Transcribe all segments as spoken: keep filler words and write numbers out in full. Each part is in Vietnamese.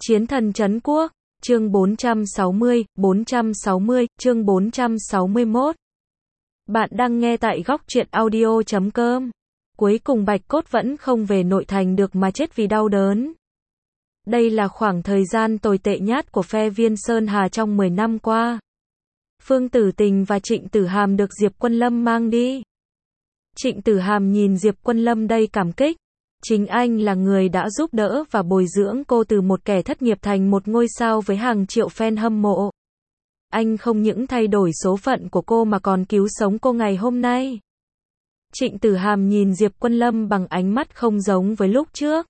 Chiến thần trấn quốc, chương bốn trăm sáu mươi, bốn trăm sáu mươi, chương bốn trăm sáu mươi mốt. Bạn đang nghe tại góc truyện audio chấm com. Cuối cùng Bạch Cốt vẫn không về nội thành được mà chết vì đau đớn. Đây là khoảng thời gian tồi tệ nhất của phe Viên Sơn Hà trong mười năm qua. Phương Tử Tình và Trịnh Tử Hàm được Diệp Quân Lâm mang đi. Trịnh Tử Hàm nhìn Diệp Quân Lâm đầy cảm kích. Chính anh là người đã giúp đỡ và bồi dưỡng cô từ một kẻ thất nghiệp thành một ngôi sao với hàng triệu fan hâm mộ. Anh không những thay đổi số phận của cô mà còn cứu sống cô ngày hôm nay. Trịnh Tử Hàm nhìn Diệp Quân Lâm bằng ánh mắt không giống với lúc trước.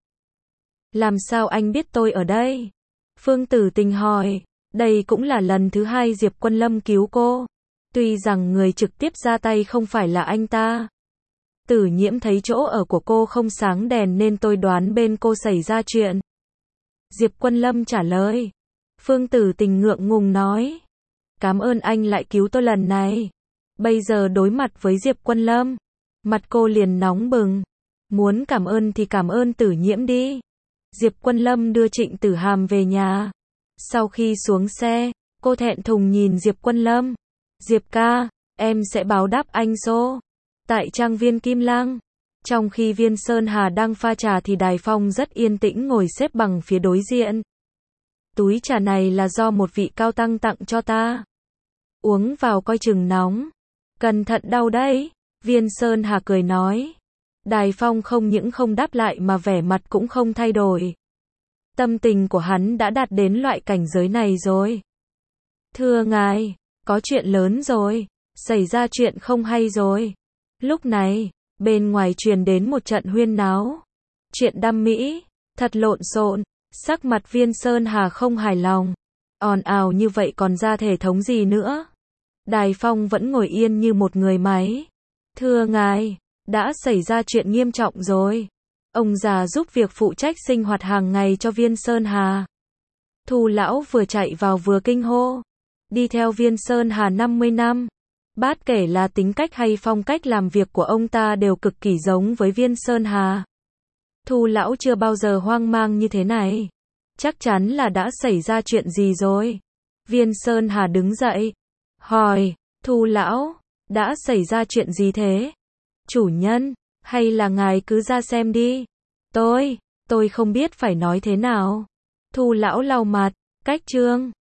Làm sao anh biết tôi ở đây? Phương Tử Tình hỏi. Đây cũng là lần thứ hai Diệp Quân Lâm cứu cô. Tuy rằng người trực tiếp ra tay không phải là anh ta. Tử Nhiễm thấy chỗ ở của cô không sáng đèn nên tôi đoán bên cô xảy ra chuyện. Diệp Quân Lâm trả lời. Phương Tử Tình ngượng ngùng nói. Cảm ơn anh lại cứu tôi lần này. Bây giờ đối mặt với Diệp Quân Lâm, mặt cô liền nóng bừng. Muốn cảm ơn thì cảm ơn Tử Nhiễm đi. Diệp Quân Lâm đưa Trịnh Tử Hàm về nhà. Sau khi xuống xe, cô thẹn thùng nhìn Diệp Quân Lâm. Diệp ca, em sẽ báo đáp anh số. Tại trang viên Kim Lang, trong khi Viên Sơn Hà đang pha trà thì Đài Phong rất yên tĩnh ngồi xếp bằng phía đối diện. Túi trà này là do một vị cao tăng tặng cho ta. Uống vào coi chừng nóng. Cẩn thận đau đấy. Viên Sơn Hà cười nói. Đài Phong không những không đáp lại mà vẻ mặt cũng không thay đổi. Tâm tình của hắn đã đạt đến loại cảnh giới này rồi. Thưa ngài, có chuyện lớn rồi. Xảy ra chuyện không hay rồi. Lúc này, bên ngoài truyền đến một trận huyên náo. Chuyện đăm mỹ, thật lộn xộn, sắc mặt Viên Sơn Hà không hài lòng. Ồn ào như vậy còn ra thể thống gì nữa? Đài Phong vẫn ngồi yên như một người máy. Thưa ngài, đã xảy ra chuyện nghiêm trọng rồi. Ông già giúp việc phụ trách sinh hoạt hàng ngày cho Viên Sơn Hà. Thu lão vừa chạy vào vừa kinh hô. Đi theo Viên Sơn Hà năm mươi năm. Bát kể là tính cách hay phong cách làm việc của ông ta đều cực kỳ giống với Viên Sơn Hà. Thu lão chưa bao giờ hoang mang như thế này. Chắc chắn là đã xảy ra chuyện gì rồi. Viên Sơn Hà đứng dậy. Hỏi, Thu lão, đã xảy ra chuyện gì thế? Chủ nhân, hay là ngài cứ ra xem đi. Tôi, tôi không biết phải nói thế nào. Thu lão lau mặt, cách chương.